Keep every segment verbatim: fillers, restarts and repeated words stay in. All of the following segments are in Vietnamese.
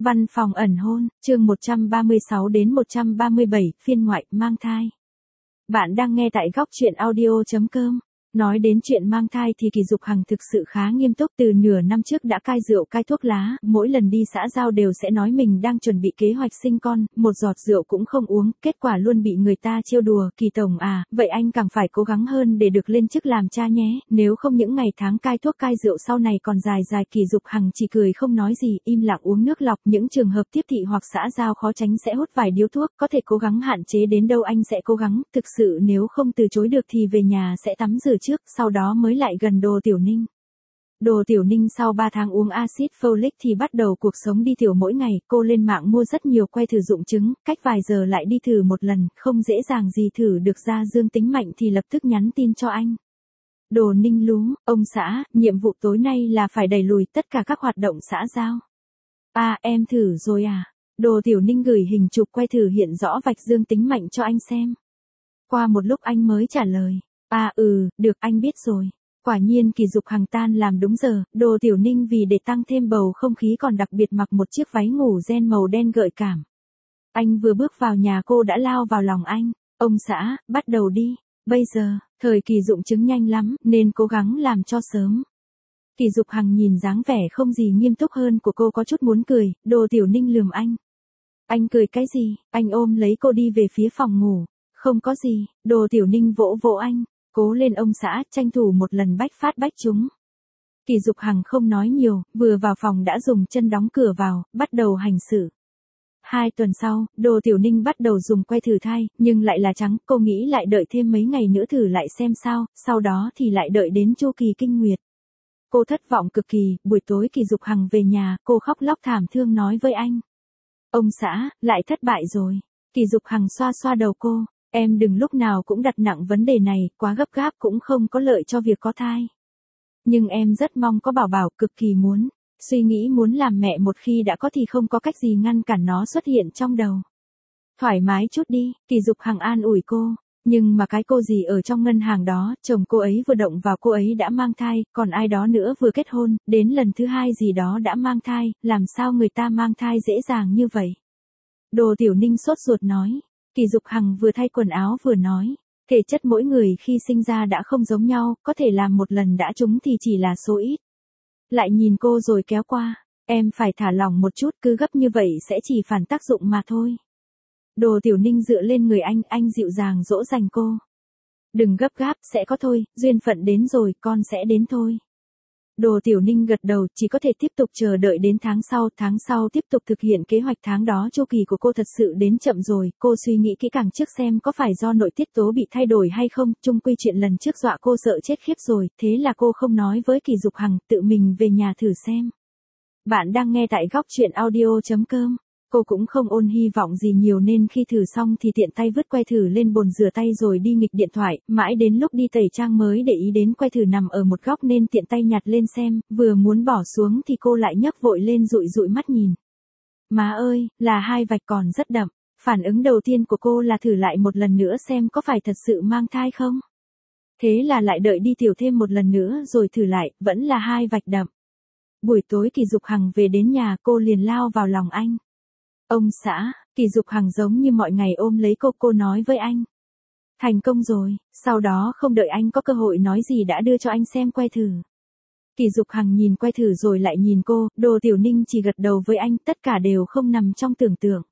Văn phòng ẩn hôn, chương một trăm ba mươi sáu đến một trăm ba mươi bảy, phiên ngoại, mang thai. Bạn đang nghe tại góc truyện audio chấm com. Nói đến chuyện mang thai thì Kỳ Dục Hằng thực sự khá nghiêm túc, từ nửa năm trước đã cai rượu cai thuốc lá, mỗi lần đi xã giao đều sẽ nói mình đang chuẩn bị kế hoạch sinh con, một giọt rượu cũng không uống, kết quả luôn bị người ta trêu đùa. Kỳ tổng à, vậy anh càng phải cố gắng hơn để được lên chức làm cha nhé, nếu không những ngày tháng cai thuốc cai rượu sau này còn dài dài. Kỳ Dục Hằng chỉ cười không nói gì, im lặng uống nước lọc. Những trường hợp tiếp thị hoặc xã giao khó tránh sẽ hút vài điếu thuốc, có thể cố gắng hạn chế đến đâu anh sẽ cố gắng, thực sự nếu không từ chối được thì về nhà sẽ tắm rửa trước, sau đó mới lại gần Đồ Tiểu Ninh. Đồ Tiểu Ninh sau ba tháng uống axit folic thì bắt đầu cuộc sống đi tiểu mỗi ngày, cô lên mạng mua rất nhiều que thử dụng trứng, cách vài giờ lại đi thử một lần, không dễ dàng gì thử được ra dương tính mạnh thì lập tức nhắn tin cho anh. Đồ Ninh lú, ông xã, nhiệm vụ tối nay là phải đẩy lùi tất cả các hoạt động xã giao. À, em thử rồi à? Đồ Tiểu Ninh gửi hình chụp que thử hiện rõ vạch dương tính mạnh cho anh xem. Qua một lúc anh mới trả lời. À ừ, được, anh biết rồi. Quả nhiên Kỳ Dục Hằng tan làm đúng giờ, Đồ Tiểu Ninh vì để tăng thêm bầu không khí còn đặc biệt mặc một chiếc váy ngủ ren màu đen gợi cảm. Anh vừa bước vào nhà cô đã lao vào lòng anh. Ông xã, bắt đầu đi. Bây giờ, thời kỳ dụng trứng nhanh lắm, nên cố gắng làm cho sớm. Kỳ Dục Hằng nhìn dáng vẻ không gì nghiêm túc hơn của cô có chút muốn cười, Đồ Tiểu Ninh lườm anh. Anh cười cái gì? Anh ôm lấy cô đi về phía phòng ngủ. Không có gì, Đồ Tiểu Ninh vỗ vỗ anh. Cố lên ông xã, tranh thủ một lần bách phát bách trúng. Kỳ Dục Hằng không nói nhiều, vừa vào phòng đã dùng chân đóng cửa vào, bắt đầu hành xử. Hai tuần sau, Đồ Tiểu Ninh bắt đầu dùng que thử thai, nhưng lại là trắng, cô nghĩ lại đợi thêm mấy ngày nữa thử lại xem sao, sau đó thì lại đợi đến chu kỳ kinh nguyệt. Cô thất vọng cực kỳ, buổi tối Kỳ Dục Hằng về nhà, cô khóc lóc thảm thương nói với anh. Ông xã, lại thất bại rồi. Kỳ Dục Hằng xoa xoa đầu cô. Em đừng lúc nào cũng đặt nặng vấn đề này, quá gấp gáp cũng không có lợi cho việc có thai. Nhưng em rất mong có bảo bảo, cực kỳ muốn. Suy nghĩ muốn làm mẹ một khi đã có thì không có cách gì ngăn cản nó xuất hiện trong đầu. Thoải mái chút đi, Kỳ Dục Hằng an ủi cô. Nhưng mà cái cô gì ở trong ngân hàng đó, chồng cô ấy vừa động vào cô ấy đã mang thai, còn ai đó nữa vừa kết hôn, đến lần thứ hai gì đó đã mang thai, làm sao người ta mang thai dễ dàng như vậy? Đồ Tiểu Ninh sốt ruột nói. Kỳ Dục Hằng vừa thay quần áo vừa nói, thể chất mỗi người khi sinh ra đã không giống nhau, có thể làm một lần đã trúng thì chỉ là số ít. Lại nhìn cô rồi kéo qua, em phải thả lỏng một chút, cứ gấp như vậy sẽ chỉ phản tác dụng mà thôi. Đồ Tiểu Ninh dựa lên người anh, anh dịu dàng dỗ dành cô. Đừng gấp gáp, sẽ có thôi, duyên phận đến rồi, con sẽ đến thôi. Đồ Tiểu Ninh gật đầu, chỉ có thể tiếp tục chờ đợi đến tháng sau, tháng sau tiếp tục thực hiện kế hoạch. Tháng đó chu kỳ của cô thật sự đến chậm rồi, cô suy nghĩ kỹ càng trước xem có phải do nội tiết tố bị thay đổi hay không, chung quy chuyện lần trước dọa cô sợ chết khiếp rồi, thế là cô không nói với Kỳ Dục Hằng, tự mình về nhà thử xem. Bạn đang nghe tại góc truyện audio chấm com. Cô cũng không ôm hy vọng gì nhiều nên khi thử xong thì tiện tay vứt que thử lên bồn rửa tay rồi đi nghịch điện thoại, mãi đến lúc đi tẩy trang mới để ý đến que thử nằm ở một góc nên tiện tay nhặt lên xem, vừa muốn bỏ xuống thì cô lại nhấc vội lên dụi dụi mắt nhìn. Má ơi, là hai vạch còn rất đậm. Phản ứng đầu tiên của cô là thử lại một lần nữa xem có phải thật sự mang thai không. Thế là lại đợi đi tiểu thêm một lần nữa rồi thử lại, vẫn là hai vạch đậm. Buổi tối Kỳ Dục Hằng về đến nhà cô liền lao vào lòng anh. Ông xã, Kỳ Dục Hằng giống như mọi ngày ôm lấy cô, cô nói với anh. Thành công rồi, sau đó không đợi anh có cơ hội nói gì đã đưa cho anh xem que thử. Kỳ Dục Hằng nhìn que thử rồi lại nhìn cô, Đồ Tiểu Ninh chỉ gật đầu với anh, tất cả đều không nằm trong tưởng tượng.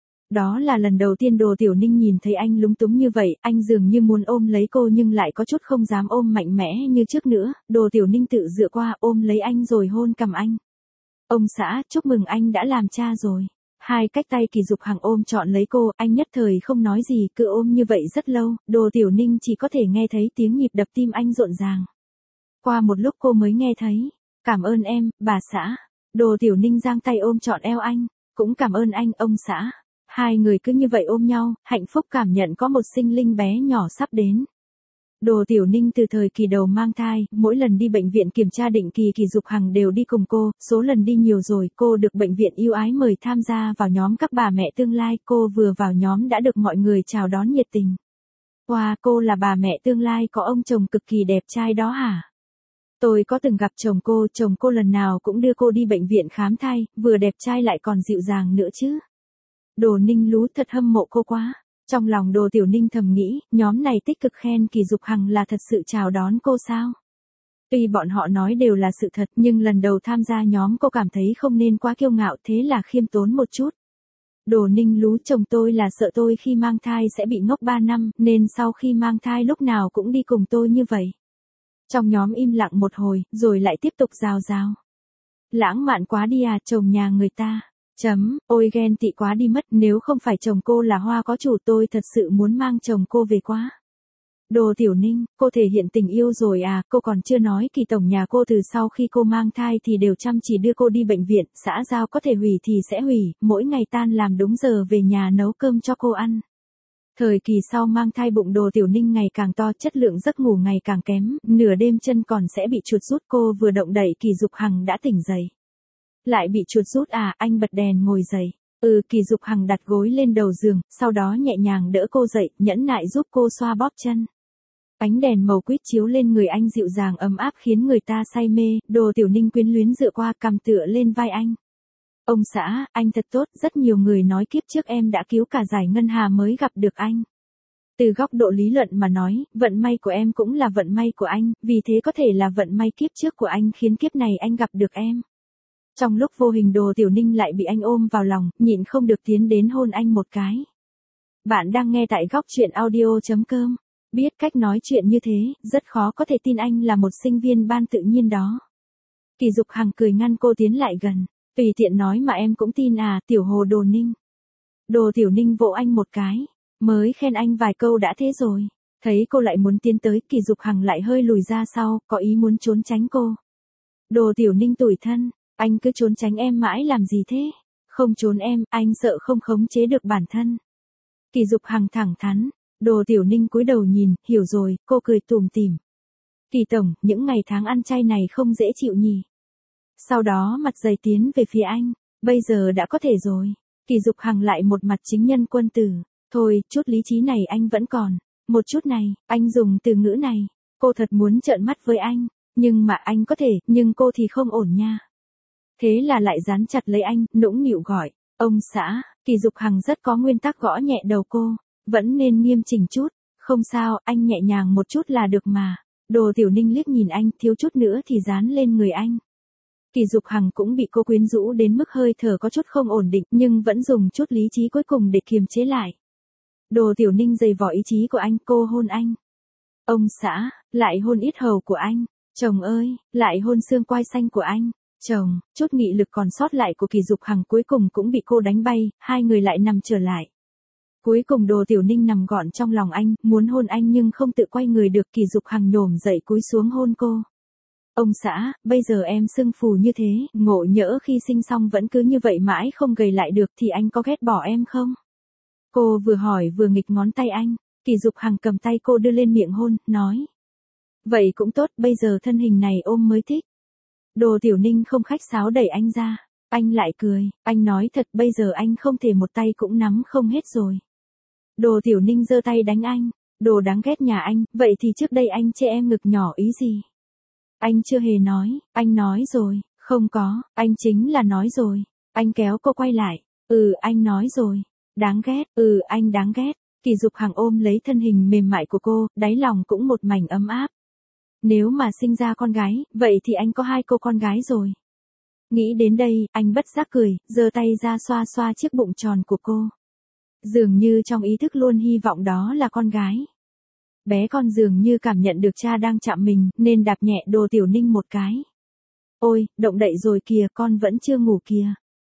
Đó là lần đầu tiên Đồ Tiểu Ninh nhìn thấy anh lúng túng như vậy, anh dường như muốn ôm lấy cô nhưng lại có chút không dám ôm mạnh mẽ như trước nữa, Đồ Tiểu Ninh tự dựa qua ôm lấy anh rồi hôn cằm anh. Ông xã, chúc mừng anh đã làm cha rồi. Hai cách tay Kỳ Dục Hằng ôm trọn lấy cô, anh nhất thời không nói gì, cứ ôm như vậy rất lâu, Đồ Tiểu Ninh chỉ có thể nghe thấy tiếng nhịp đập tim anh rộn ràng. Qua một lúc cô mới nghe thấy, cảm ơn em, bà xã. Đồ Tiểu Ninh giang tay ôm trọn eo anh, cũng cảm ơn anh, ông xã. Hai người cứ như vậy ôm nhau, hạnh phúc cảm nhận có một sinh linh bé nhỏ sắp đến. Đồ Tiểu Ninh từ thời kỳ đầu mang thai, mỗi lần đi bệnh viện kiểm tra định kỳ Kỳ Dục Hằng đều đi cùng cô, số lần đi nhiều rồi, cô được bệnh viện ưu ái mời tham gia vào nhóm các bà mẹ tương lai, cô vừa vào nhóm đã được mọi người chào đón nhiệt tình. Wow, cô là bà mẹ tương lai có ông chồng cực kỳ đẹp trai đó hả? Tôi có từng gặp chồng cô, chồng cô lần nào cũng đưa cô đi bệnh viện khám thai, vừa đẹp trai lại còn dịu dàng nữa chứ. Đồ Ninh Lú thật hâm mộ cô quá. Trong lòng Đồ Tiểu Ninh thầm nghĩ, nhóm này tích cực khen Kỳ Dục Hằng là thật sự chào đón cô sao? Tuy bọn họ nói đều là sự thật, nhưng lần đầu tham gia nhóm cô cảm thấy không nên quá kiêu ngạo, thế là khiêm tốn một chút. Đồ Ninh Lú, chồng tôi là sợ tôi khi mang thai sẽ bị ngốc ba năm, nên sau khi mang thai lúc nào cũng đi cùng tôi như vậy. Trong nhóm im lặng một hồi, rồi lại tiếp tục rào rào. Lãng mạn quá đi à, chồng nhà người ta. Chấm, ôi ghen tị quá đi mất, nếu không phải chồng cô là hoa có chủ tôi thật sự muốn mang chồng cô về quá. Đồ Tiểu Ninh, cô thể hiện tình yêu rồi à, cô còn chưa nói Kỳ tổng nhà cô từ sau khi cô mang thai thì đều chăm chỉ đưa cô đi bệnh viện, xã giao có thể hủy thì sẽ hủy, mỗi ngày tan làm đúng giờ về nhà nấu cơm cho cô ăn. Thời kỳ sau mang thai bụng Đồ Tiểu Ninh ngày càng to, chất lượng giấc ngủ ngày càng kém, nửa đêm chân còn sẽ bị chuột rút, cô vừa động đậy Kỳ Dục Hằng đã tỉnh dậy. Lại bị chuột rút à, anh bật đèn ngồi dậy. Ừ, Kỳ Dục Hằng đặt gối lên đầu giường, sau đó nhẹ nhàng đỡ cô dậy, nhẫn nại giúp cô xoa bóp chân. Ánh đèn màu quýt chiếu lên người anh dịu dàng ấm áp khiến người ta say mê, Đồ Tiểu Ninh quyến luyến dựa qua cằm tựa lên vai anh. Ông xã, anh thật tốt, rất nhiều người nói kiếp trước em đã cứu cả giải ngân hà mới gặp được anh. Từ góc độ lý luận mà nói, vận may của em cũng là vận may của anh, vì thế có thể là vận may kiếp trước của anh khiến kiếp này anh gặp được em. Trong lúc vô hình Đồ Tiểu Ninh lại bị anh ôm vào lòng, nhịn không được tiến đến hôn anh một cái. Bạn đang nghe tại góc truyện audio chấm com. Biết cách nói chuyện như thế, rất khó có thể tin anh là một sinh viên ban tự nhiên đó. Kỳ Dục Hằng cười ngăn cô tiến lại gần. Tùy tiện nói mà em cũng tin à, tiểu hồ Đồ Ninh. Đồ Tiểu Ninh vỗ anh một cái. Mới khen anh vài câu đã thế rồi. Thấy cô lại muốn tiến tới, Kỳ Dục Hằng lại hơi lùi ra sau, có ý muốn trốn tránh cô. Đồ Tiểu Ninh tủi thân. Anh cứ trốn tránh em mãi làm gì thế? Không trốn em, anh sợ không khống chế được bản thân. Kỳ Dục Hằng thẳng thắn. Đồ Tiểu Ninh cúi đầu nhìn, hiểu rồi, cô cười tủm tỉm. Kỳ tổng, những ngày tháng ăn chay này không dễ chịu nhỉ. Sau đó mặt dày tiến về phía anh. Bây giờ đã có thể rồi. Kỳ Dục Hằng lại một mặt chính nhân quân tử. Thôi, chút lý trí này anh vẫn còn. Một chút này, anh dùng từ ngữ này. Cô thật muốn trợn mắt với anh. Nhưng mà anh có thể, nhưng cô thì không ổn nha. Thế là lại dán chặt lấy anh, nũng nịu gọi. Ông xã, Kỳ Dục Hằng rất có nguyên tắc gõ nhẹ đầu cô. Vẫn nên nghiêm chỉnh chút. Không sao, anh nhẹ nhàng một chút là được mà. Đồ Tiểu Ninh liếc nhìn anh, thiếu chút nữa thì dán lên người anh. Kỳ Dục Hằng cũng bị cô quyến rũ đến mức hơi thở có chút không ổn định, nhưng vẫn dùng chút lý trí cuối cùng để kiềm chế lại. Đồ Tiểu Ninh giày vò ý chí của anh, cô hôn anh. Ông xã, lại hôn ít hầu của anh. Chồng ơi, lại hôn xương quai xanh của anh. Chồng, chút nghị lực còn sót lại của Kỳ Dục Hằng cuối cùng cũng bị cô đánh bay, hai người lại nằm trở lại. Cuối cùng Đồ Tiểu Ninh nằm gọn trong lòng anh, muốn hôn anh nhưng không tự quay người được. Kỳ Dục Hằng nhổm dậy cúi xuống hôn cô. Ông xã, bây giờ em sưng phù như thế, ngộ nhỡ khi sinh xong vẫn cứ như vậy mãi không gầy lại được thì anh có ghét bỏ em không? Cô vừa hỏi vừa nghịch ngón tay anh. Kỳ Dục Hằng cầm tay cô đưa lên miệng hôn, nói. Vậy cũng tốt, bây giờ thân hình này ôm mới thích. Đồ Tiểu Ninh không khách sáo đẩy anh ra. Anh lại cười, anh nói thật bây giờ anh không thể một tay cũng nắm không hết rồi. Đồ Tiểu Ninh giơ tay đánh anh. Đồ đáng ghét nhà anh, vậy thì trước đây anh chê em ngực nhỏ ý gì? Anh chưa hề nói, anh nói rồi, không có, anh chính là nói rồi. Anh kéo cô quay lại, ừ anh nói rồi, đáng ghét, ừ anh đáng ghét. Kỳ Dục Hằng ôm lấy thân hình mềm mại của cô, đáy lòng cũng một mảnh ấm áp. Nếu mà sinh ra con gái, vậy thì anh có hai cô con gái rồi. Nghĩ đến đây, anh bất giác cười, giơ tay ra xoa xoa chiếc bụng tròn của cô. Dường như trong ý thức luôn hy vọng đó là con gái. Bé con dường như cảm nhận được cha đang chạm mình, nên đạp nhẹ Đồ Tiểu Ninh một cái. Ôi, động đậy rồi kìa, con vẫn chưa ngủ kìa.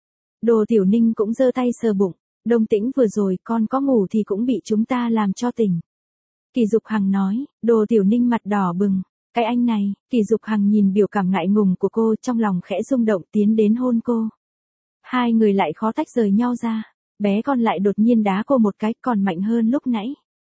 Đồ Tiểu Ninh cũng giơ tay sờ bụng. Đông Tĩnh vừa rồi, con có ngủ thì cũng bị chúng ta làm cho tỉnh. Kỳ Dục Hằng nói. Đồ Tiểu Ninh mặt đỏ bừng. Cái anh này. Kỳ Dục Hằng nhìn biểu cảm ngại ngùng của cô, trong lòng khẽ rung động tiến đến hôn cô. Hai người lại khó tách rời nhau ra. Bé con lại đột nhiên đá cô một cái, còn mạnh hơn lúc nãy.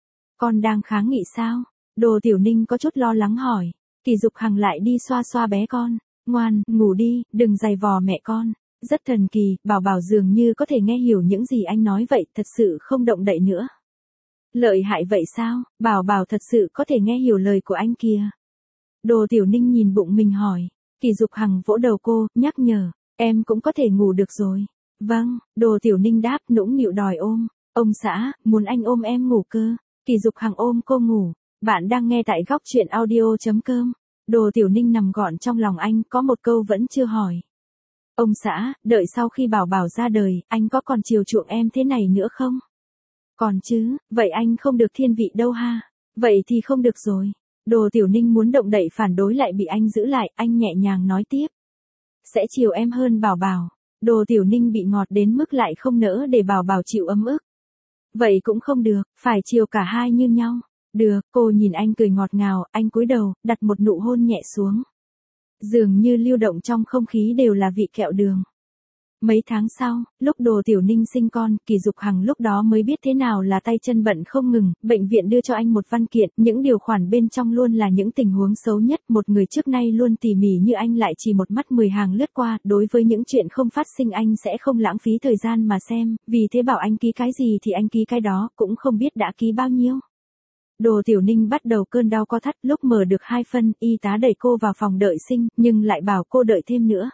Con đang kháng nghị sao? Đồ Tiểu Ninh có chút lo lắng hỏi. Kỳ Dục Hằng lại đi xoa xoa bé con. Ngoan, ngủ đi, đừng giày vò mẹ con. Rất thần kỳ, Bảo Bảo dường như có thể nghe hiểu những gì anh nói vậy, thật sự không động đậy nữa. Lợi hại vậy sao? Bảo Bảo thật sự có thể nghe hiểu lời của anh kìa. Đồ Tiểu Ninh nhìn bụng mình hỏi. Kỳ Dục Hằng vỗ đầu cô, nhắc nhở, em cũng có thể ngủ được rồi. Vâng, Đồ Tiểu Ninh đáp, nũng nịu đòi ôm. Ông xã, muốn anh ôm em ngủ cơ. Kỳ Dục Hằng ôm cô ngủ. Bạn đang nghe tại góc truyện audio.com. Đồ Tiểu Ninh nằm gọn trong lòng anh, có một câu vẫn chưa hỏi. Ông xã, đợi sau khi Bảo Bảo ra đời, anh có còn chiều chuộng em thế này nữa không? Còn chứ, vậy anh không được thiên vị đâu ha. Vậy thì không được rồi. Đồ Tiểu Ninh muốn động đậy phản đối lại bị anh giữ lại, anh nhẹ nhàng nói tiếp. Sẽ chiều em hơn Bảo Bảo. Đồ Tiểu Ninh bị ngọt đến mức lại không nỡ để Bảo Bảo chịu ấm ức. Vậy cũng không được, phải chiều cả hai như nhau. Được, cô nhìn anh cười ngọt ngào, anh cúi đầu, đặt một nụ hôn nhẹ xuống. Dường như lưu động trong không khí đều là vị kẹo đường. Mấy tháng sau, lúc Đồ Tiểu Ninh sinh con, Kỳ Dục Hằng lúc đó mới biết thế nào là tay chân bận không ngừng, bệnh viện đưa cho anh một văn kiện, những điều khoản bên trong luôn là những tình huống xấu nhất, một người trước nay luôn tỉ mỉ như anh lại chỉ một mắt mười hàng lướt qua, đối với những chuyện không phát sinh anh sẽ không lãng phí thời gian mà xem, vì thế bảo anh ký cái gì thì anh ký cái đó, cũng không biết đã ký bao nhiêu. Đồ Tiểu Ninh bắt đầu cơn đau co thắt, lúc mở được hai phân, y tá đẩy cô vào phòng đợi sinh, nhưng lại bảo cô đợi thêm nữa.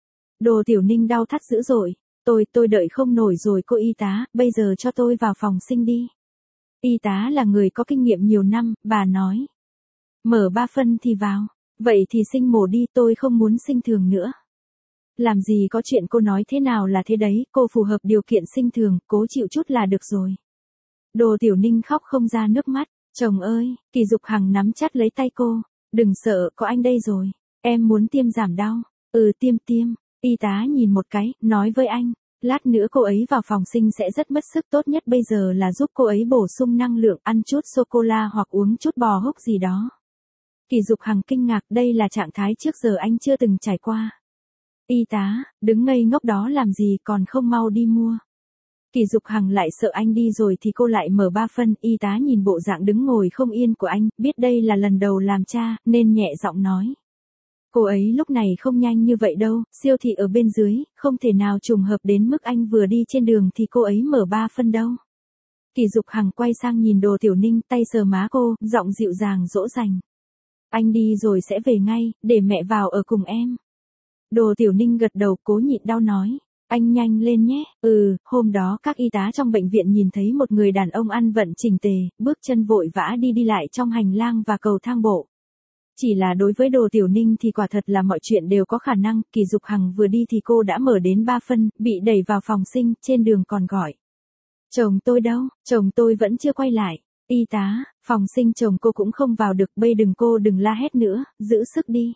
Đồ Tiểu Ninh đau thắt dữ dội, tôi, tôi đợi không nổi rồi cô y tá, bây giờ cho tôi vào phòng sinh đi. Y tá là người có kinh nghiệm nhiều năm, bà nói. Mở ba phân thì vào, vậy thì sinh mổ đi, tôi không muốn sinh thường nữa. Làm gì có chuyện cô nói thế nào là thế đấy, cô phù hợp điều kiện sinh thường, cố chịu chút là được rồi. Đồ Tiểu Ninh khóc không ra nước mắt, chồng ơi, Kỳ Dục Hằng nắm chặt lấy tay cô, đừng sợ, có anh đây rồi, em muốn tiêm giảm đau, ừ tiêm tiêm. Y tá nhìn một cái, nói với anh, lát nữa cô ấy vào phòng sinh sẽ rất mất sức, tốt nhất bây giờ là giúp cô ấy bổ sung năng lượng, ăn chút sô-cô-la hoặc uống chút bò húc gì đó. Kỳ Dục Hằng kinh ngạc, đây là trạng thái trước giờ anh chưa từng trải qua. Y tá, đứng ngây ngốc đó làm gì còn không mau đi mua. Kỳ Dục Hằng lại sợ anh đi rồi thì cô lại mở ba phân, y tá nhìn bộ dạng đứng ngồi không yên của anh, biết đây là lần đầu làm cha, nên nhẹ giọng nói. Cô ấy lúc này không nhanh như vậy đâu, siêu thị ở bên dưới, không thể nào trùng hợp đến mức anh vừa đi trên đường thì cô ấy mở ba phân đâu. Kỳ Dục Hằng quay sang nhìn Đồ Tiểu Ninh, tay sờ má cô, giọng dịu dàng dỗ dành. Anh đi rồi sẽ về ngay, để mẹ vào ở cùng em. Đồ Tiểu Ninh gật đầu cố nhịn đau nói. Anh nhanh lên nhé, ừ, hôm đó các y tá trong bệnh viện nhìn thấy một người đàn ông ăn vận chỉnh tề, bước chân vội vã đi đi lại trong hành lang và cầu thang bộ. Chỉ là đối với Đồ Tiểu Ninh thì quả thật là mọi chuyện đều có khả năng, Kỳ Dục Hằng vừa đi thì cô đã mở đến ba phân, bị đẩy vào phòng sinh, trên đường còn gọi. Chồng tôi đâu, chồng tôi vẫn chưa quay lại. Y tá, phòng sinh chồng cô cũng không vào được, bây đừng cô đừng la hét nữa, giữ sức đi.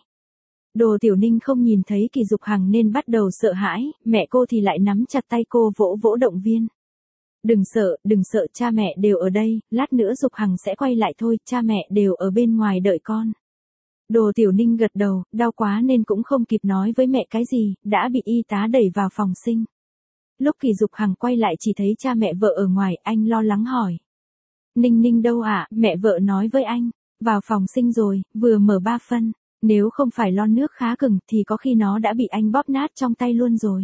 Đồ Tiểu Ninh không nhìn thấy Kỳ Dục Hằng nên bắt đầu sợ hãi, mẹ cô thì lại nắm chặt tay cô vỗ vỗ động viên. Đừng sợ, đừng sợ, cha mẹ đều ở đây, lát nữa Dục Hằng sẽ quay lại thôi, cha mẹ đều ở bên ngoài đợi con. Đồ Tiểu Ninh gật đầu, đau quá nên cũng không kịp nói với mẹ cái gì, đã bị y tá đẩy vào phòng sinh. Lúc Kỳ Dục Hằng quay lại chỉ thấy cha mẹ vợ ở ngoài, anh lo lắng hỏi. Ninh Ninh đâu ạ, à? Mẹ vợ nói với anh, vào phòng sinh rồi, vừa mở ba phân, nếu không phải lon nước khá cứng thì có khi nó đã bị anh bóp nát trong tay luôn rồi.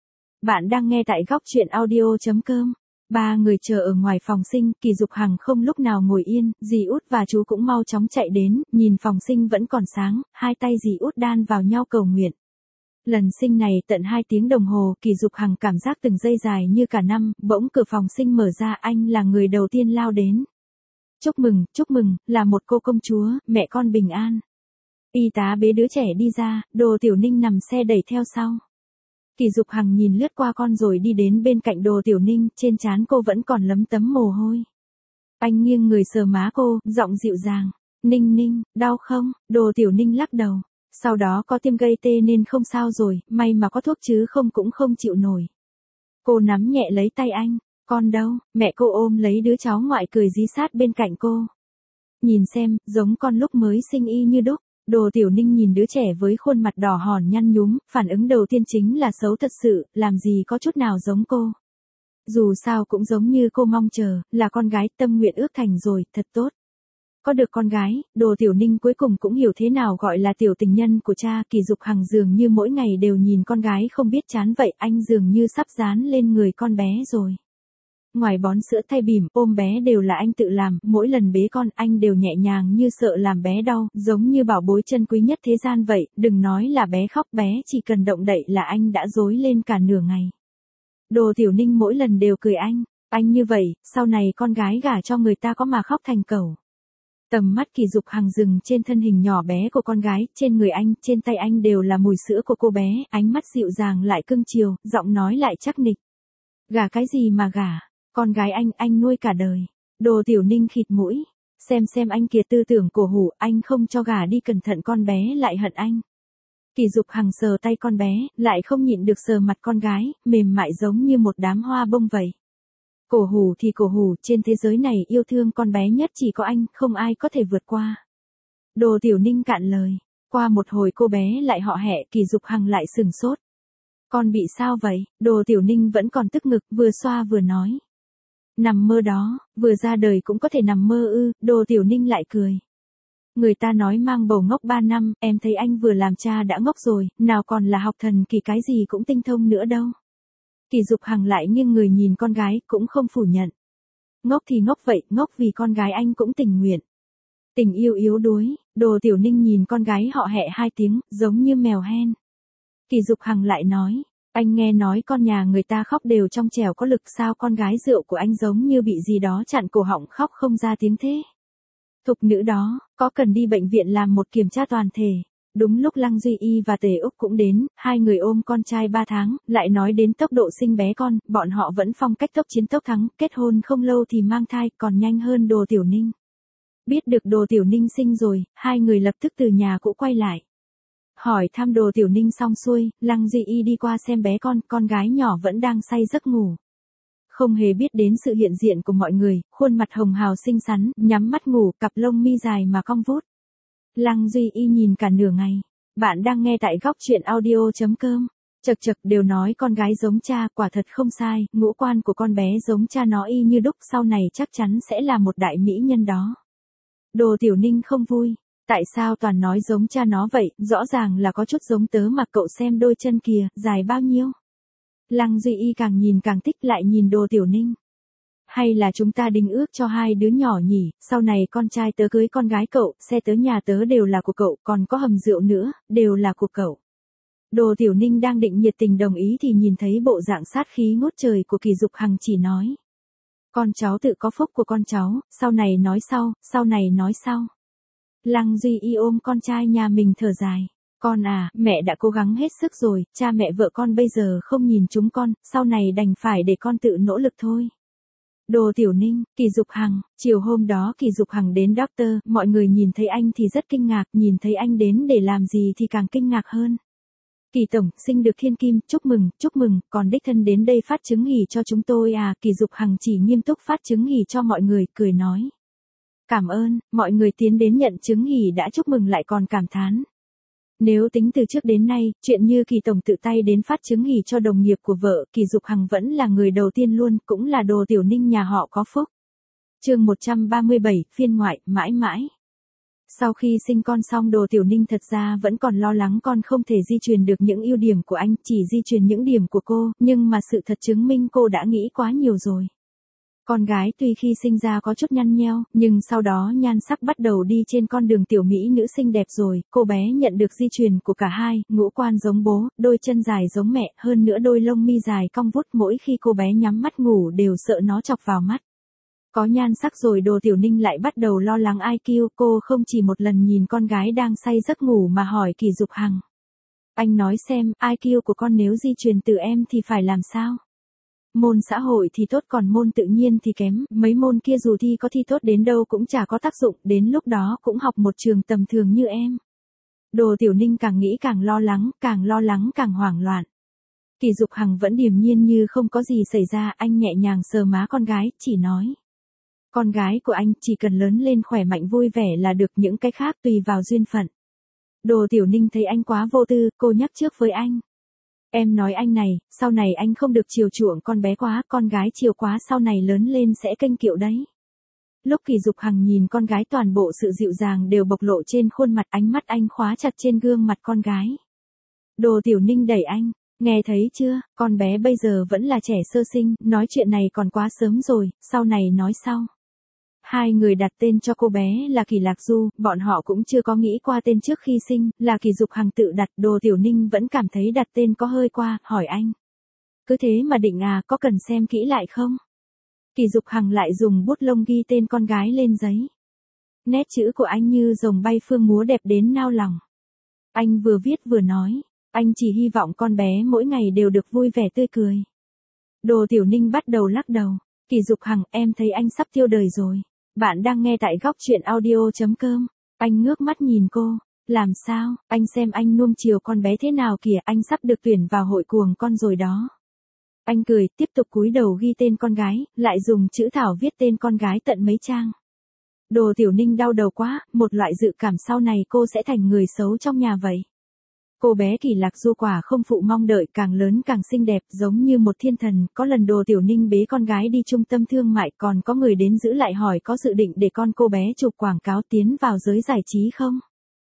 Bạn đang nghe tại góc truyện audio.com. Ba người chờ ở ngoài phòng sinh, Kỳ Dục Hằng không lúc nào ngồi yên, dì Út và chú cũng mau chóng chạy đến, nhìn phòng sinh vẫn còn sáng, hai tay dì Út đan vào nhau cầu nguyện. Lần sinh này tận hai tiếng đồng hồ, Kỳ Dục Hằng cảm giác từng giây dài như cả năm, bỗng cửa phòng sinh mở ra, anh là người đầu tiên lao đến. Chúc mừng, chúc mừng, là một cô công chúa, mẹ con bình an. Y tá bế đứa trẻ đi ra, Đồ Tiểu Ninh nằm xe đẩy theo sau. Kỳ Dục Hằng nhìn lướt qua con rồi đi đến bên cạnh Đồ Tiểu Ninh, trên trán cô vẫn còn lấm tấm mồ hôi. Anh nghiêng người sờ má cô, giọng dịu dàng. Ninh Ninh, đau không? Đồ Tiểu Ninh lắc đầu. Sau đó có tiêm gây tê nên không sao rồi, may mà có thuốc chứ không cũng không chịu nổi. Cô nắm nhẹ lấy tay anh. Con đâu? Mẹ cô ôm lấy đứa cháu ngoại cười rí sát bên cạnh cô. Nhìn xem, giống con lúc mới sinh y như đúc. Đồ Tiểu Ninh nhìn đứa trẻ với khuôn mặt đỏ hòn nhăn nhúm, phản ứng đầu tiên chính là xấu thật sự, làm gì có chút nào giống cô. Dù sao cũng giống như cô mong chờ, là con gái, tâm nguyện ước thành rồi, thật tốt. Có được con gái, Đồ Tiểu Ninh cuối cùng cũng hiểu thế nào gọi là tiểu tình nhân của cha. Kỳ Dục Hằng dường như mỗi ngày đều nhìn con gái không biết chán vậy, anh dường như sắp dán lên người con bé rồi. Ngoài bón sữa thay bỉm, ôm bé đều là anh tự làm, mỗi lần bế con anh đều nhẹ nhàng như sợ làm bé đau, giống như bảo bối chân quý nhất thế gian vậy, đừng nói là bé khóc, bé chỉ cần động đậy là anh đã rối lên cả nửa ngày. Đồ Tiểu Ninh mỗi lần đều cười anh, anh như vậy, sau này con gái gả cho người ta có mà khóc thành cẩu. Tầm mắt Kỳ Dục Hằng dừng trên thân hình nhỏ bé của con gái, trên người anh, trên tay anh đều là mùi sữa của cô bé, ánh mắt dịu dàng lại cưng chiều, giọng nói lại chắc nịch. Gả cái gì mà gả, con gái anh, anh nuôi cả đời. Đồ Tiểu Ninh khịt mũi, xem xem anh kìa, tư tưởng cổ hủ, anh không cho gả đi, cẩn thận con bé lại hận anh. Kỳ Dục Hằng sờ tay con bé, lại không nhịn được sờ mặt con gái, mềm mại giống như một đám hoa bông vậy. Cổ hủ thì cổ hủ, trên thế giới này yêu thương con bé nhất chỉ có anh, không ai có thể vượt qua. Đồ Tiểu Ninh cạn lời, qua một hồi cô bé lại họ hẹ, Kỳ Dục Hằng lại sừng sốt. Con bị sao vậy? Đồ Tiểu Ninh vẫn còn tức ngực, vừa xoa vừa nói. Nằm mơ đó, vừa ra đời cũng có thể nằm mơ ư, Đồ Tiểu Ninh lại cười. Người ta nói mang bầu ngốc ba năm, em thấy anh vừa làm cha đã ngốc rồi, nào còn là học thần kỳ cái gì cũng tinh thông nữa đâu. Kỳ Dục Hằng lại nghiêng người nhìn con gái, cũng không phủ nhận. Ngốc thì ngốc vậy, ngốc vì con gái anh cũng tình nguyện. Tình yêu yếu đuối, Đồ Tiểu Ninh nhìn con gái họ hẹ hai tiếng, giống như mèo hen. Kỳ Dục Hằng lại nói, anh nghe nói con nhà người ta khóc đều trong trẻo có lực, sao con gái rượu của anh giống như bị gì đó chặn cổ họng khóc không ra tiếng thế. Thục nữ đó, có cần đi bệnh viện làm một kiểm tra toàn thể. Đúng lúc Lăng Duy Y và Tề Úc cũng đến, hai người ôm con trai ba tháng, lại nói đến tốc độ sinh bé con, bọn họ vẫn phong cách tốc chiến tốc thắng, kết hôn không lâu thì mang thai, còn nhanh hơn Đồ Tiểu Ninh. Biết được Đồ Tiểu Ninh sinh rồi, hai người lập tức từ nhà cũ quay lại. Hỏi thăm Đồ Tiểu Ninh xong xuôi, Lăng Duy Y đi qua xem bé con, con gái nhỏ vẫn đang say giấc ngủ. Không hề biết đến sự hiện diện của mọi người, khuôn mặt hồng hào xinh xắn, nhắm mắt ngủ, cặp lông mi dài mà cong vút. Lăng Duy Y nhìn cả nửa ngày. Bạn đang nghe tại góc truyện audio chấm com. Chật chật, đều nói con gái giống cha, quả thật không sai, ngũ quan của con bé giống cha nó y như đúc, sau này chắc chắn sẽ là một đại mỹ nhân đó. Đồ Tiểu Ninh không vui. Tại sao toàn nói giống cha nó vậy, rõ ràng là có chút giống tớ mà, cậu xem đôi chân kìa, dài bao nhiêu. Lăng Duy Y càng nhìn càng thích, lại nhìn Đồ Tiểu Ninh. Hay là chúng ta đính ước cho hai đứa nhỏ nhỉ, sau này con trai tớ cưới con gái cậu, xe tớ nhà tớ đều là của cậu, còn có hầm rượu nữa, đều là của cậu. Đồ Tiểu Ninh đang định nhiệt tình đồng ý thì nhìn thấy bộ dạng sát khí ngút trời của Kỳ Dục Hằng, chỉ nói. Con cháu tự có phúc của con cháu, sau này nói sau, sau này nói sau. Lăng Duy Y ôm con trai nhà mình thở dài. Con à, mẹ đã cố gắng hết sức rồi, cha mẹ vợ con bây giờ không nhìn chúng con, sau này đành phải để con tự nỗ lực thôi. Đồ Tiểu Ninh, Kỳ Dục Hằng, chiều hôm đó Kỳ Dục Hằng đến doctor, mọi người nhìn thấy anh thì rất kinh ngạc, nhìn thấy anh đến để làm gì thì càng kinh ngạc hơn. Kỳ tổng, sinh được thiên kim, chúc mừng, chúc mừng, còn đích thân đến đây phát chứng nghỉ cho chúng tôi à, Kỳ Dục Hằng chỉ nghiêm túc phát chứng nghỉ cho mọi người, cười nói. Cảm ơn, mọi người tiến đến nhận chứng nghỉ đã chúc mừng lại còn cảm thán. Nếu tính từ trước đến nay, chuyện như Kỳ tổng tự tay đến phát chứng nghỉ cho đồng nghiệp của vợ, Kỳ Dục Hằng vẫn là người đầu tiên luôn, cũng là Đồ Tiểu Ninh nhà họ có phúc. Chương một trăm ba mươi bảy, phiên ngoại, mãi mãi. Sau khi sinh con xong, Đồ Tiểu Ninh thật ra vẫn còn lo lắng con không thể di truyền được những ưu điểm của anh, chỉ di truyền những điểm của cô, nhưng mà sự thật chứng minh cô đã nghĩ quá nhiều rồi. Con gái tuy khi sinh ra có chút nhăn nheo, nhưng sau đó nhan sắc bắt đầu đi trên con đường tiểu mỹ nữ xinh đẹp rồi, cô bé nhận được di truyền của cả hai, ngũ quan giống bố, đôi chân dài giống mẹ, hơn nữa đôi lông mi dài cong vút, mỗi khi cô bé nhắm mắt ngủ đều sợ nó chọc vào mắt. Có nhan sắc rồi, Đồ Tiểu Ninh lại bắt đầu lo lắng i kiu, cô không chỉ một lần nhìn con gái đang say giấc ngủ mà hỏi Kỳ Dục Hằng. Anh nói xem, i kiu của con nếu di truyền từ em thì phải làm sao? Môn xã hội thì tốt, còn môn tự nhiên thì kém, mấy môn kia dù thi có thi tốt đến đâu cũng chả có tác dụng, đến lúc đó cũng học một trường tầm thường như em. Đồ Tiểu Ninh càng nghĩ càng lo lắng, càng lo lắng càng hoảng loạn. Kỳ Dục Hằng vẫn điềm nhiên như không có gì xảy ra, anh nhẹ nhàng sờ má con gái, chỉ nói. Con gái của anh chỉ cần lớn lên khỏe mạnh vui vẻ là được, những cái khác tùy vào duyên phận. Đồ Tiểu Ninh thấy anh quá vô tư, cô nhắc trước với anh. Em nói anh này, sau này anh không được chiều chuộng con bé quá, con gái chiều quá sau này lớn lên sẽ kênh kiệu đấy. Lúc Kỳ Dục Hằng nhìn con gái, toàn bộ sự dịu dàng đều bộc lộ trên khuôn mặt, ánh mắt anh khóa chặt trên gương mặt con gái. Đồ Tiểu Ninh đẩy anh, Nghe thấy chưa, con bé bây giờ vẫn là trẻ sơ sinh, nói chuyện này còn quá sớm rồi, sau này nói sau. Hai người đặt tên cho cô bé là Kỳ Lạc Du, bọn họ cũng chưa có nghĩ qua tên trước khi sinh, là Kỳ Dục Hằng tự đặt. Đồ Tiểu Ninh vẫn cảm thấy đặt tên có hơi qua, hỏi anh. Cứ thế mà định à, có cần xem kỹ lại không? Kỳ Dục Hằng lại dùng bút lông ghi tên con gái lên giấy. Nét chữ của anh như rồng bay phương múa đẹp đến nao lòng. Anh vừa viết vừa nói, anh chỉ hy vọng con bé mỗi ngày đều được vui vẻ tươi cười. Đồ Tiểu Ninh bắt đầu lắc đầu. Kỳ Dục Hằng, em thấy anh sắp tiêu đời rồi. Bạn đang nghe tại góc truyện audio.com. Anh ngước mắt nhìn cô. Làm sao, anh xem anh nuông chiều con bé thế nào kìa, anh sắp được tuyển vào hội cuồng con rồi đó. Anh cười, tiếp tục cúi đầu ghi tên con gái, lại dùng chữ thảo viết tên con gái tận mấy trang. Đồ Tiểu Ninh đau đầu quá, một loại dự cảm sau này cô sẽ thành người xấu trong nhà vậy. Cô bé Kỳ Lạc Du quả không phụ mong đợi, càng lớn càng xinh đẹp, giống như một thiên thần. Có lần Đồ Tiểu Ninh bế con gái đi trung tâm thương mại, còn có người đến giữ lại hỏi có dự định để con cô bé chụp quảng cáo tiến vào giới giải trí không.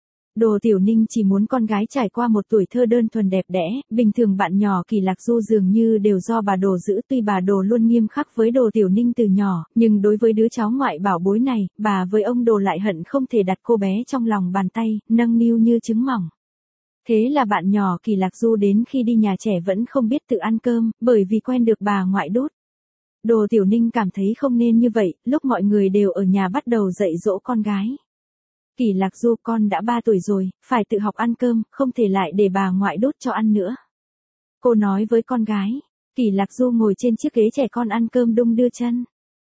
Đồ Tiểu Ninh chỉ muốn con gái trải qua một tuổi thơ đơn thuần đẹp đẽ. Bình thường bạn nhỏ Kỳ Lạc Du dường như đều do bà Đồ giữ, tuy bà Đồ luôn nghiêm khắc với Đồ Tiểu Ninh từ nhỏ, nhưng đối với đứa cháu ngoại bảo bối này, bà với ông Đồ lại hận không thể đặt cô bé trong lòng bàn tay, nâng niu như trứng mỏng. Thế là bạn nhỏ Kỳ Lạc Du đến khi đi nhà trẻ vẫn không biết tự ăn cơm, bởi vì quen được bà ngoại đút. Đồ Tiểu Ninh cảm thấy không nên như vậy, lúc mọi người đều ở nhà bắt đầu dạy dỗ con gái. Kỳ Lạc Du, con đã ba tuổi rồi, phải tự học ăn cơm, không thể lại để bà ngoại đút cho ăn nữa. Cô nói với con gái. Kỳ Lạc Du ngồi trên chiếc ghế trẻ con ăn cơm đung đưa chân.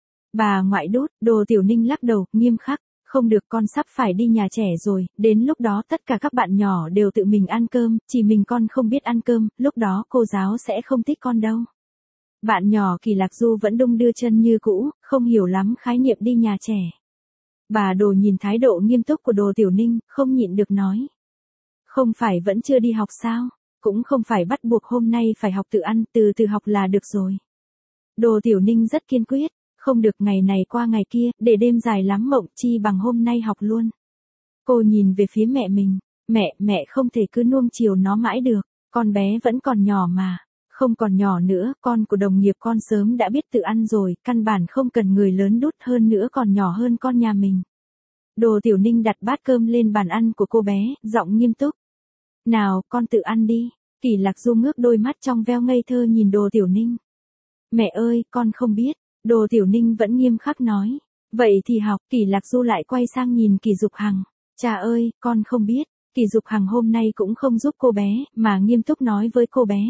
Bà ngoại đút. Đồ Tiểu Ninh lắc đầu, nghiêm khắc. Không được, con sắp phải đi nhà trẻ rồi, đến lúc đó tất cả các bạn nhỏ đều tự mình ăn cơm, chỉ mình con không biết ăn cơm, lúc đó cô giáo sẽ không thích con đâu. Bạn nhỏ Kỳ Lạc Du vẫn đung đưa chân như cũ, không hiểu lắm khái niệm đi nhà trẻ. Bà Đồ nhìn thái độ nghiêm túc của Đồ Tiểu Ninh, không nhịn được nói. Không phải vẫn chưa đi học sao, cũng không phải bắt buộc hôm nay phải học tự ăn, từ từ học là được rồi. Đồ Tiểu Ninh rất kiên quyết. Không được, ngày này qua ngày kia, để đêm dài lắm mộng, chi bằng hôm nay học luôn. Cô nhìn về phía mẹ mình. Mẹ, mẹ không thể cứ nuông chiều nó mãi được, con bé vẫn còn nhỏ mà. Không còn nhỏ nữa, con của đồng nghiệp con sớm đã biết tự ăn rồi, căn bản không cần người lớn đút, hơn nữa còn nhỏ hơn con nhà mình. Đồ Tiểu Ninh đặt bát cơm lên bàn ăn của cô bé, giọng nghiêm túc. Nào, con tự ăn đi. Kỳ Lạc Du ngước đôi mắt trong veo ngây thơ nhìn Đồ Tiểu Ninh. Mẹ ơi, con không biết. Đồ Tiểu Ninh vẫn nghiêm khắc nói. Vậy thì học. Kỳ Lạc Du lại quay sang nhìn Kỳ Dục Hằng. Cha ơi, con không biết. Kỳ Dục Hằng hôm nay cũng không giúp cô bé, mà nghiêm túc nói với cô bé.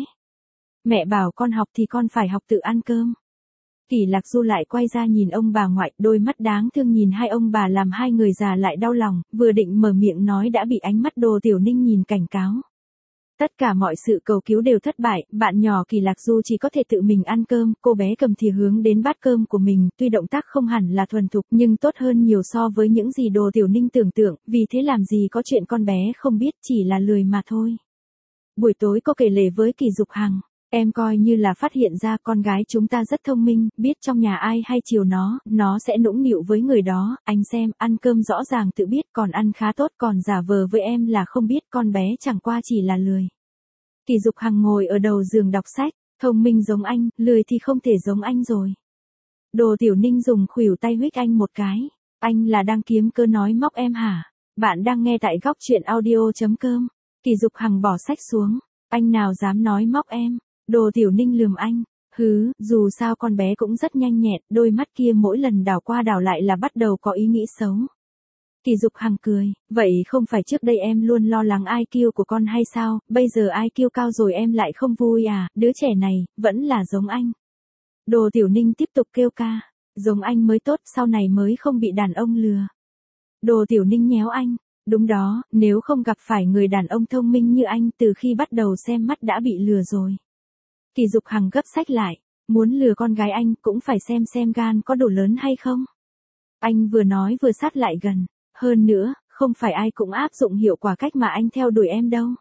Mẹ bảo con học thì con phải học tự ăn cơm. Kỳ Lạc Du lại quay ra nhìn ông bà ngoại, đôi mắt đáng thương nhìn hai ông bà làm hai người già lại đau lòng, vừa định mở miệng nói đã bị ánh mắt Đồ Tiểu Ninh nhìn cảnh cáo. Tất cả mọi sự cầu cứu đều thất bại, bạn nhỏ Kỳ Lạc Du chỉ có thể tự mình ăn cơm, cô bé cầm thìa hướng đến bát cơm của mình, tuy động tác không hẳn là thuần thục nhưng tốt hơn nhiều so với những gì Đồ Tiểu Ninh tưởng tượng, vì thế làm gì có chuyện con bé không biết, chỉ là lười mà thôi. Buổi tối cô kể lể với Kỳ Dục Hằng, em coi như là phát hiện ra con gái chúng ta rất thông minh, biết trong nhà ai hay chiều nó, nó sẽ nũng nịu với người đó, anh xem, ăn cơm rõ ràng tự biết còn ăn khá tốt, còn giả vờ với em là không biết, con bé chẳng qua chỉ là lười. Kỳ Dục Hằng ngồi ở đầu giường đọc sách, thông minh giống anh, lười thì không thể giống anh rồi. Đồ Tiểu Ninh dùng khuỷu tay huých anh một cái, anh là đang kiếm cơ nói móc em hả? Bạn đang nghe tại góc truyện audio.com. Kỳ Dục Hằng bỏ sách xuống, anh nào dám nói móc em? Đồ Tiểu Ninh lườm anh, hứ, dù sao con bé cũng rất nhanh nhẹn, đôi mắt kia mỗi lần đảo qua đảo lại là bắt đầu có ý nghĩ xấu. Kỳ Dục Hằng cười, vậy không phải trước đây em luôn lo lắng i kiu của con hay sao, bây giờ i kiu cao rồi em lại không vui à, đứa trẻ này, vẫn là giống anh. Đồ Tiểu Ninh tiếp tục kêu ca, giống anh mới tốt, sau này mới không bị đàn ông lừa. Đồ Tiểu Ninh nhéo anh, đúng đó, nếu không gặp phải người đàn ông thông minh như anh từ khi bắt đầu xem mắt đã bị lừa rồi. Kỳ Dục Hằng gấp sách lại, muốn lừa con gái anh cũng phải xem xem gan có đủ lớn hay không. Anh vừa nói vừa sát lại gần, hơn nữa, không phải ai cũng áp dụng hiệu quả cách mà anh theo đuổi em đâu.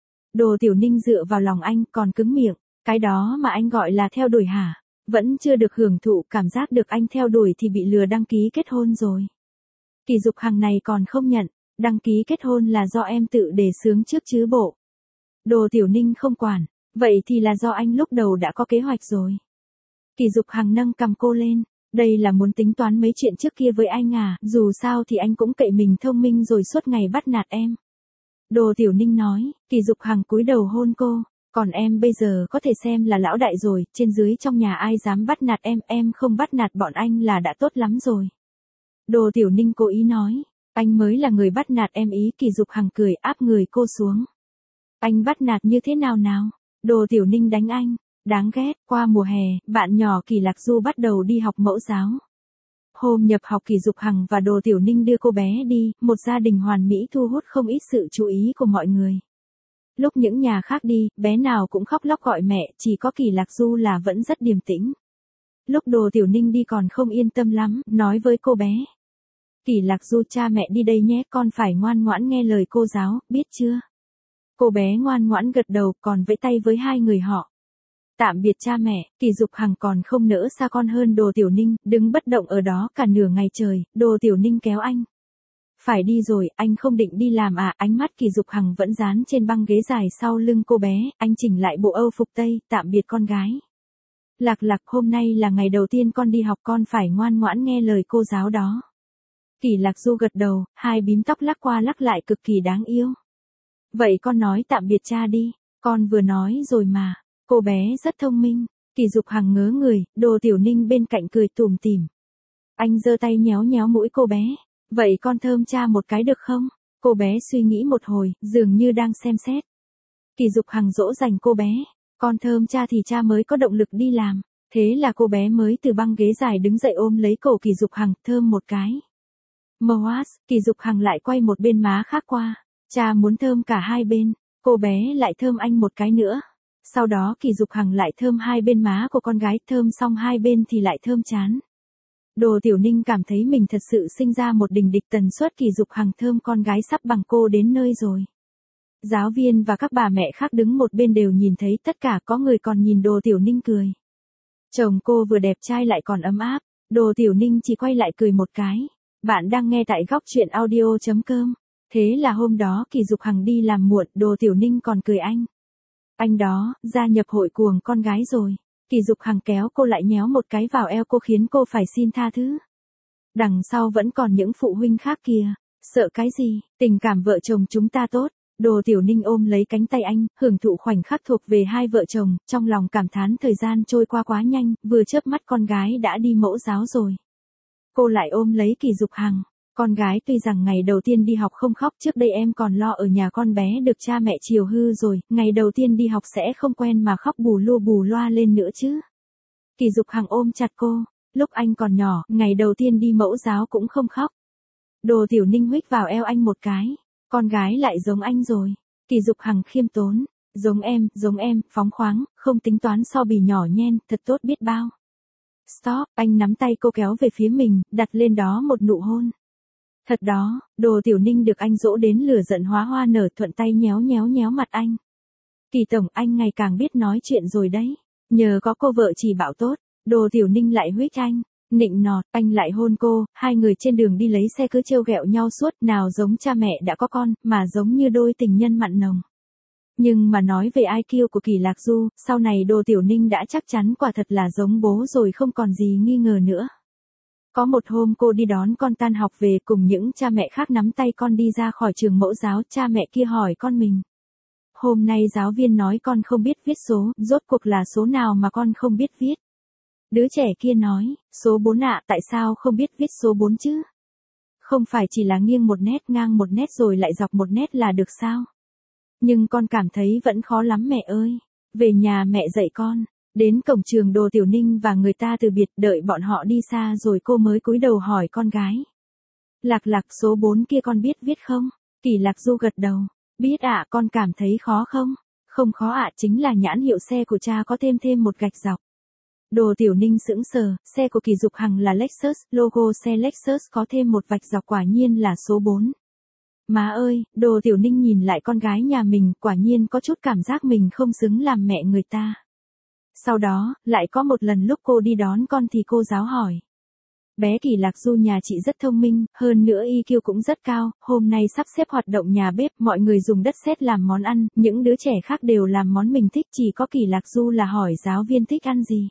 Đồ Tiểu Ninh dựa vào lòng anh còn cứng miệng, cái đó mà anh gọi là theo đuổi hả? Vẫn chưa được hưởng thụ cảm giác được anh theo đuổi thì bị lừa đăng ký kết hôn rồi. Kỳ Dục Hằng này còn không nhận, đăng ký kết hôn là do em tự đề xướng trước chứ bộ. Đồ Tiểu Ninh không quản, Vậy thì là do anh lúc đầu đã có kế hoạch rồi. Kỳ Dục Hằng nâng cằm cô lên. Đây là muốn tính toán mấy chuyện trước kia với anh à, dù sao thì anh cũng cậy mình thông minh rồi suốt ngày bắt nạt em. Đồ Tiểu Ninh nói, Kỳ Dục Hằng cúi đầu hôn cô. Còn em bây giờ có thể xem là lão đại rồi, trên dưới trong nhà ai dám bắt nạt em, em không bắt nạt bọn anh là đã tốt lắm rồi. Đồ Tiểu Ninh cố ý nói, anh mới là người bắt nạt em ý. Kỳ Dục Hằng cười áp người cô xuống. Anh bắt nạt như thế nào nào? Đồ Tiểu Ninh đánh anh. Đáng ghét, qua mùa hè, bạn nhỏ Kỳ Lạc Du bắt đầu đi học mẫu giáo. Hôm nhập học Kỳ Dục Hằng và Đồ Tiểu Ninh đưa cô bé đi, một gia đình hoàn mỹ thu hút không ít sự chú ý của mọi người. Lúc những nhà khác đi, bé nào cũng khóc lóc gọi mẹ, chỉ có Kỳ Lạc Du là vẫn rất điềm tĩnh. Lúc Đồ Tiểu Ninh đi còn không yên tâm lắm, nói với cô bé. Kỳ Lạc Du, cha mẹ đi đây nhé, con phải ngoan ngoãn nghe lời cô giáo, biết chưa? Cô bé ngoan ngoãn gật đầu, còn vẫy tay với hai người họ. Tạm biệt cha mẹ. Kỳ Dục Hằng còn không nỡ xa con hơn Đồ Tiểu Ninh, đứng bất động ở đó cả nửa ngày trời. Đồ Tiểu Ninh kéo anh. Phải đi rồi, anh không định đi làm à? Ánh mắt Kỳ Dục Hằng vẫn dán trên băng ghế dài sau lưng cô bé, anh chỉnh lại bộ âu phục tây, tạm biệt con gái. Lạc Lạc, hôm nay là ngày đầu tiên con đi học, con phải ngoan ngoãn nghe lời cô giáo đó. Kỳ Lạc Du gật đầu, hai bím tóc lắc qua lắc lại cực kỳ đáng yêu. Vậy con nói tạm biệt cha đi, con vừa nói rồi mà. Cô bé rất thông minh. Kỳ Dục Hằng ngớ người, Đồ Tiểu Ninh bên cạnh cười tủm tỉm. Anh giơ tay nhéo nhéo mũi cô bé. Vậy con thơm cha một cái được không? Cô bé suy nghĩ một hồi, dường như đang xem xét. Kỳ Dục Hằng dỗ dành cô bé. Con thơm cha thì cha mới có động lực đi làm. Thế là cô bé mới từ băng ghế dài đứng dậy ôm lấy cổ Kỳ Dục Hằng, thơm một cái. Moas, Kỳ Dục Hằng lại quay một bên má khác qua. Cha muốn thơm cả hai bên. Cô bé lại thơm anh một cái nữa. Sau đó Kỳ Dục Hằng lại thơm hai bên má của con gái, thơm xong hai bên thì lại thơm trán. Đồ Tiểu Ninh cảm thấy mình thật sự sinh ra một đình địch, tần suất Kỳ Dục Hằng thơm con gái sắp bằng cô đến nơi rồi. Giáo viên và các bà mẹ khác đứng một bên đều nhìn thấy tất cả, có người còn nhìn Đồ Tiểu Ninh cười. Chồng cô vừa đẹp trai lại còn ấm áp. Đồ Tiểu Ninh chỉ quay lại cười một cái. Bạn đang nghe tại góc truyện audio chấm com. Thế là hôm đó Kỳ Dục Hằng đi làm muộn, Đồ Tiểu Ninh còn cười anh. Anh đó, gia nhập hội cuồng con gái rồi. Kỳ Dục Hằng kéo cô lại nhéo một cái vào eo cô khiến cô phải xin tha thứ. Đằng sau vẫn còn những phụ huynh khác kìa. Sợ cái gì, tình cảm vợ chồng chúng ta tốt. Đồ Tiểu Ninh ôm lấy cánh tay anh, hưởng thụ khoảnh khắc thuộc về hai vợ chồng, trong lòng cảm thán thời gian trôi qua quá nhanh, vừa chớp mắt con gái đã đi mẫu giáo rồi. Cô lại ôm lấy Kỳ Dục Hằng. Con gái tuy rằng ngày đầu tiên đi học không khóc, trước đây em còn lo ở nhà con bé được cha mẹ chiều hư rồi, ngày đầu tiên đi học sẽ không quen mà khóc bù lua bù loa lên nữa chứ. Kỳ Dục Hằng ôm chặt cô, lúc anh còn nhỏ, ngày đầu tiên đi mẫu giáo cũng không khóc. Đồ Tiểu Ninh huých vào eo anh một cái, con gái lại giống anh rồi. Kỳ Dục Hằng khiêm tốn, giống em, giống em, phóng khoáng, không tính toán so bì nhỏ nhen, thật tốt biết bao. Stop, anh nắm tay cô kéo về phía mình, đặt lên đó một nụ hôn. Thật đó, Đồ Tiểu Ninh được anh dỗ đến lửa giận hóa hoa nở, thuận tay nhéo nhéo nhéo mặt anh. Kỳ tổng, anh ngày càng biết nói chuyện rồi đấy. Nhờ có cô vợ chỉ bảo tốt. Đồ Tiểu Ninh lại huých anh, nịnh nọt, anh lại hôn cô, hai người trên đường đi lấy xe cứ trêu ghẹo nhau suốt, nào giống cha mẹ đã có con, mà giống như đôi tình nhân mặn nồng. Nhưng mà nói về i kiu của Kỳ Lạc Du, sau này Đồ Tiểu Ninh đã chắc chắn quả thật là giống bố rồi, không còn gì nghi ngờ nữa. Có một hôm cô đi đón con tan học về, cùng những cha mẹ khác nắm tay con đi ra khỏi trường mẫu giáo, cha mẹ kia hỏi con mình. Hôm nay giáo viên nói con không biết viết số, rốt cuộc là số nào mà con không biết viết? Đứa trẻ kia nói, số bốn ạ, tại sao không biết viết số bốn chứ? Không phải chỉ là nghiêng một nét, ngang một nét rồi lại dọc một nét là được sao? Nhưng con cảm thấy vẫn khó lắm mẹ ơi. Về nhà mẹ dạy con. Đến cổng trường Đồ Tiểu Ninh và người ta từ biệt, đợi bọn họ đi xa rồi cô mới cúi đầu hỏi con gái. Lạc Lạc, số bốn kia con biết viết không? Kỳ Lạc Du gật đầu. Biết ạ, con cảm thấy khó không? Không khó ạ, chính là nhãn hiệu xe của cha có thêm thêm một gạch dọc. Đồ Tiểu Ninh sững sờ, xe của Kỳ Dục Hằng là Lexus, logo xe Lexus có thêm một vạch dọc quả nhiên là số bốn. Má ơi, Đồ Tiểu Ninh nhìn lại con gái nhà mình, quả nhiên có chút cảm giác mình không xứng làm mẹ người ta. Sau đó, lại có một lần lúc cô đi đón con thì cô giáo hỏi. Bé Kỳ Lạc Du nhà chị rất thông minh, hơn nữa i kiu cũng rất cao, hôm nay sắp xếp hoạt động nhà bếp, mọi người dùng đất sét làm món ăn, những đứa trẻ khác đều làm món mình thích, chỉ có Kỳ Lạc Du là hỏi giáo viên thích ăn gì.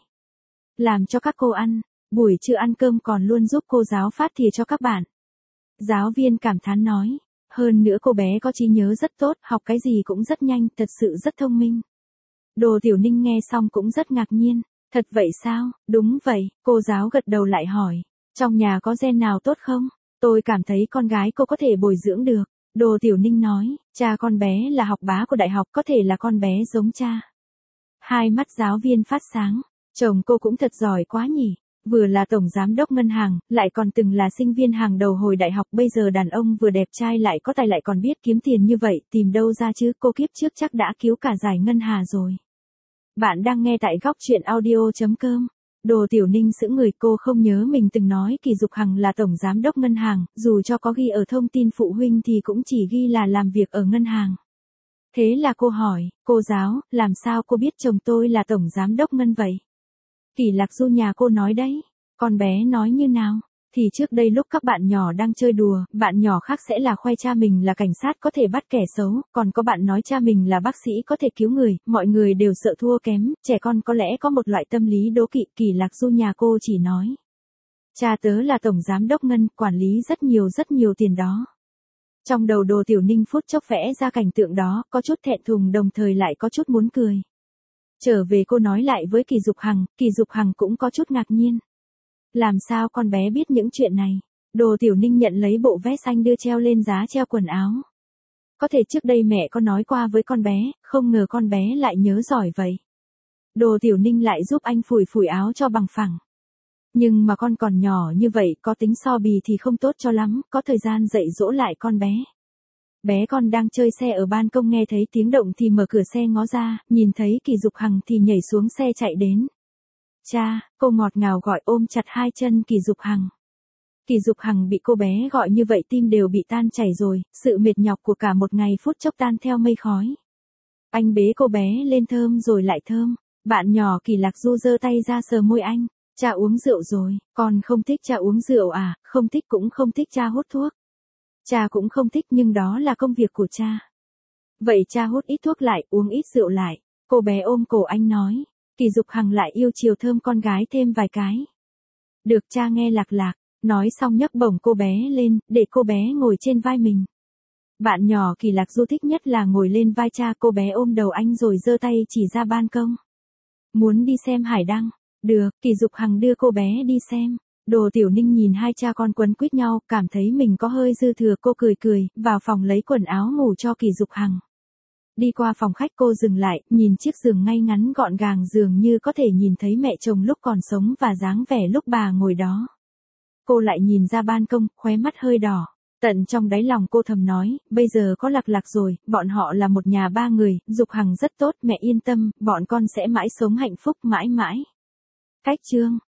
Làm cho các cô ăn, buổi trưa ăn cơm còn luôn giúp cô giáo phát thìa cho các bạn. Giáo viên cảm thán nói, hơn nữa cô bé có trí nhớ rất tốt, học cái gì cũng rất nhanh, thật sự rất thông minh. Đồ Tiểu Ninh nghe xong cũng rất ngạc nhiên, thật vậy sao, đúng vậy, cô giáo gật đầu lại hỏi, trong nhà có gen nào tốt không? Tôi cảm thấy con gái cô có thể bồi dưỡng được. Đồ Tiểu Ninh nói, cha con bé là học bá của đại học, có thể là con bé giống cha. Hai mắt giáo viên phát sáng, chồng cô cũng thật giỏi quá nhỉ. Vừa là tổng giám đốc ngân hàng, lại còn từng là sinh viên hàng đầu hồi đại học, bây giờ đàn ông vừa đẹp trai lại có tài lại còn biết kiếm tiền như vậy, tìm đâu ra chứ, cô kiếp trước chắc đã cứu cả giải ngân hà rồi. Bạn đang nghe tại góc truyện audio chấm com. Đồ Tiểu Ninh sững người, cô không nhớ mình từng nói Kỳ Dục Hằng là tổng giám đốc ngân hàng, dù cho có ghi ở thông tin phụ huynh thì cũng chỉ ghi là làm việc ở ngân hàng. Thế là cô hỏi, cô giáo, làm sao cô biết chồng tôi là tổng giám đốc ngân vậy? Kỳ Lạc Du nhà cô nói đấy. Con bé nói như nào? Thì trước đây lúc các bạn nhỏ đang chơi đùa, bạn nhỏ khác sẽ là khoe cha mình là cảnh sát có thể bắt kẻ xấu, còn có bạn nói cha mình là bác sĩ có thể cứu người, mọi người đều sợ thua kém, trẻ con có lẽ có một loại tâm lý đố kỵ. Kỳ Lạc Du nhà cô chỉ nói, cha tớ là tổng giám đốc ngân, quản lý rất nhiều rất nhiều tiền đó. Trong đầu Đồ Tiểu Ninh phút chốc vẽ ra cảnh tượng đó, có chút thẹn thùng đồng thời lại có chút muốn cười. Trở về cô nói lại với Kỳ Dục Hằng, Kỳ Dục Hằng cũng có chút ngạc nhiên. Làm sao con bé biết những chuyện này? Đồ Tiểu Ninh nhận lấy bộ vest anh đưa treo lên giá treo quần áo. Có thể trước đây mẹ có nói qua với con bé, không ngờ con bé lại nhớ giỏi vậy. Đồ Tiểu Ninh lại giúp anh phủi phủi áo cho bằng phẳng. Nhưng mà con còn nhỏ như vậy, có tính so bì thì không tốt cho lắm, có thời gian dạy dỗ lại con bé. Bé con đang chơi xe ở ban công nghe thấy tiếng động thì mở cửa xe ngó ra, nhìn thấy Kỳ Dục Hằng thì nhảy xuống xe chạy đến. Cha, cô ngọt ngào gọi ôm chặt hai chân Kỳ Dục Hằng. Kỳ Dục Hằng bị cô bé gọi như vậy tim đều bị tan chảy rồi, sự mệt nhọc của cả một ngày phút chốc tan theo mây khói. Anh bế cô bé lên thơm rồi lại thơm, bạn nhỏ Kỳ Lạc Du giơ tay ra sờ môi anh, cha uống rượu rồi, con không thích cha uống rượu à, không thích cũng không thích cha hút thuốc. Cha cũng không thích nhưng đó là công việc của cha. Vậy cha hút ít thuốc lại, uống ít rượu lại, cô bé ôm cổ anh nói. Kỳ Dục Hằng lại yêu chiều thơm con gái thêm vài cái. Được cha nghe lạc lạc, nói xong nhấc bổng cô bé lên, để cô bé ngồi trên vai mình. Bạn nhỏ Kỳ Lạc Du thích nhất là ngồi lên vai cha, cô bé ôm đầu anh rồi giơ tay chỉ ra ban công. Muốn đi xem hải đăng? Được, Kỳ Dục Hằng đưa cô bé đi xem. Đồ Tiểu Ninh nhìn hai cha con quấn quýt nhau, cảm thấy mình có hơi dư thừa, cô cười cười, vào phòng lấy quần áo ngủ cho Kỳ Dục Hằng. Đi qua phòng khách cô dừng lại, nhìn chiếc giường ngay ngắn gọn gàng dường như có thể nhìn thấy mẹ chồng lúc còn sống và dáng vẻ lúc bà ngồi đó. Cô lại nhìn ra ban công, khóe mắt hơi đỏ. Tận trong đáy lòng cô thầm nói, bây giờ có Lạc Lạc rồi, bọn họ là một nhà ba người, Dục Hằng rất tốt, mẹ yên tâm, bọn con sẽ mãi sống hạnh phúc mãi mãi. Cách chương